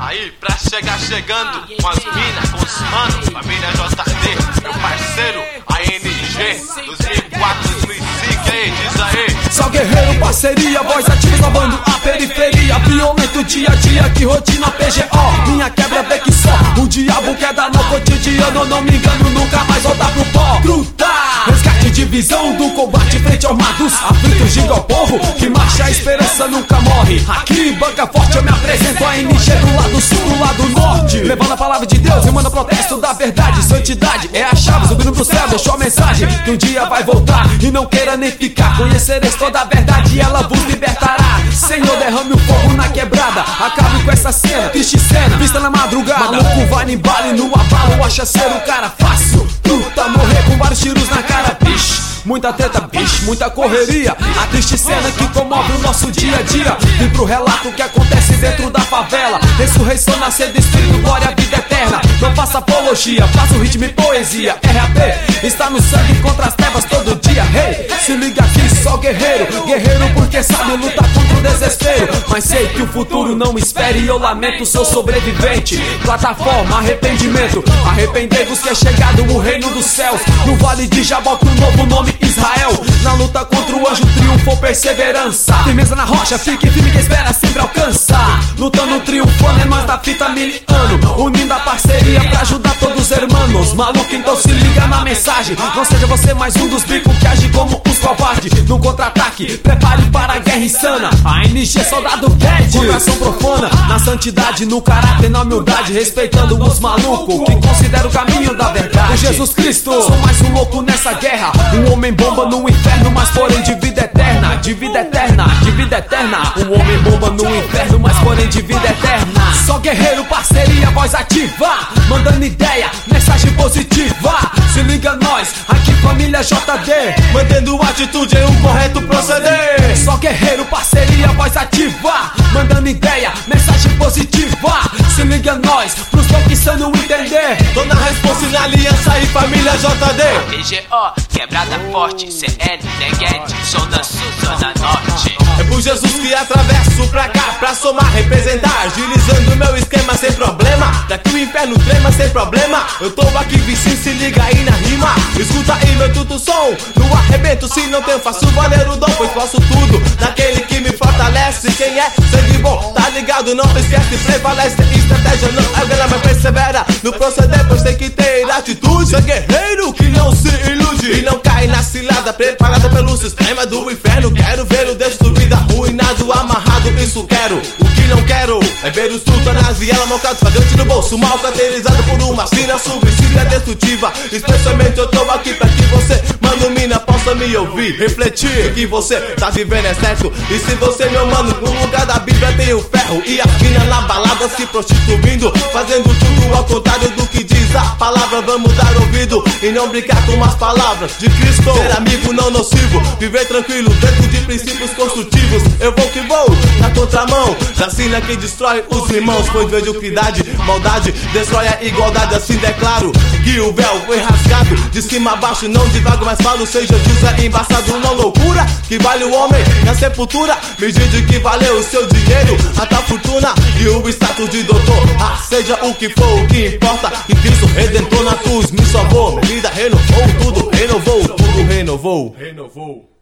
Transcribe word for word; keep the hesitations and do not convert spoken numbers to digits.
Aí, pra chegar chegando, com as minas, com os manos, família J D, meu parceiro, A N G, dois mil e quatro, dois mil e cinco, aí, diz aí. Só guerreiro, parceria, voz ativa, salvando a periferia. Violento dia a dia, que rotina P G O. Minha quebra vê que só o diabo quer dar no cotidiano. Não me engano, nunca mais voltar pro pó. Truta! Resgate de visão do combate frente armados. Aflitos, diga ao povo que marcha, a esperança nunca morre. Aqui, banca forte, eu me apresento, a N G do lado sul, do lado norte. Levando a palavra de Deus e manda protesto da verdade. Santidade é a chave, subindo pro céu, deixou a mensagem que um dia vai voltar e não queira nem ficar. Conhecereis toda a verdade e ela vos libertará. Senhor, derrame o fogo na quebrada, acabe com essa cena, triste cena, vista na madrugada. Maluco vai no embalo e no abalo, acha ser o cara fácil. Luta, morrer com vários tiros na cara, bicho. Muita treta, bicho, muita correria. A triste cena que comove o nosso dia a dia. Vim pro relato que acontece dentro da favela. Ressurreição, nascer do espírito, glória, vida eterna. Não faça apologia, faça o ritmo e poesia. R A P está no sangue contra as trevas todo dia. Hey, se liga aqui, só guerreiro. Guerreiro porque sabe lutar contra o desespero. Mas sei que o futuro não espere e eu lamento, sou sobrevivente. Plataforma, arrependimento. Arrependei-vos que é chegado o reino dos céus. No vale de Jabal com um novo nome Israel. Na luta contra o anjo triunfou perseverança. Firmeza na rocha, fique firme que espera sempre alcança. Lutando, triunfando, é nós da fita miliano. Unindo a parceria pra ajudar todos os hermanos. Maluco, então se liga na mensagem. Não seja você mais um dos bicos que age como os covardes. No contra-ataque, prepare para a guerra insana. A N G, soldado Bad. Coração profana, na santidade, no caráter, na humildade. Respeitando os malucos que consideram o caminho da verdade. O Jesus Cristo, sou mais um louco nessa guerra. Um homem bomba no inferno, mas porém de vida eterna. De vida eterna, de vida eterna. Um homem bomba no inferno, mas porém de vida eterna. Só guerreiro, parceria, voz ativa. Mandando ideia, mensagem positiva. Se liga nós, aqui família J D. Mantendo atitude em um correto proceder. Só guerreiro, parceria, voz ativa. Mandando ideia, mensagem positiva. Se liga nós, pros conquistando entender. Tô na responsa na aliança e família J D. P G O, quebrada forte, C N, Neguete, Zona Sul, Zona Norte. É por Jesus que atravesso pra cá, pra somar, representar, agilizando meu esquema sem problema. Daqui o inferno trema sem problema. Eu tô aqui, vizinho, se liga aí na rima. Escuta aí meu tudo som, no arrebento. Se não tenho, faço valer o dom, pois posso tudo naquele que me fortalece. Quem é sangue bom, tá ligado, não esquece, prevalece. Estratégia não é galera, mas persevera no proceder, pois tem que ter atitude. Sou guerreiro que não se ilude e não cai na cilada, preparado pelo sistema do inferno. Quero ver o destruído, arruinado, amarrado, isso quero. O que não quero é ver os sultanas e ela malcados, fadante no bolso, mal caracterizado por uma sina subsídia destrutiva. Especialmente eu tô aqui pra que você, mano, mina, possa me ouvir, refletir. Que você tá vivendo é certo. E se você, meu mano, no lugar da Bíblia tem o ferro e a mina na balada se prostituindo, fazendo tudo ao contrário do que diz a palavra. Vamos dar ouvido e não brincar com as palavras de Cristo. Ser amigo não nocivo, viver tranquilo dentro de princípios construtivos. Eu vou que vou na contramão da sina que destrói os irmãos, pois mediocridade, maldade destrói a igualdade. Assim declaro que o véu foi rasgado de cima a baixo, não divago, mas falo, seja Jesus é embaçado. Não loucura que vale o homem na sepultura, medida que valeu o seu dinheiro, a tua fortuna e o status de doutor. Ah, seja o que for, o que importa, que Cristo Redentor na cruz me salvou. Minha vida renovou, tudo renovou, tudo renovou. Renovou.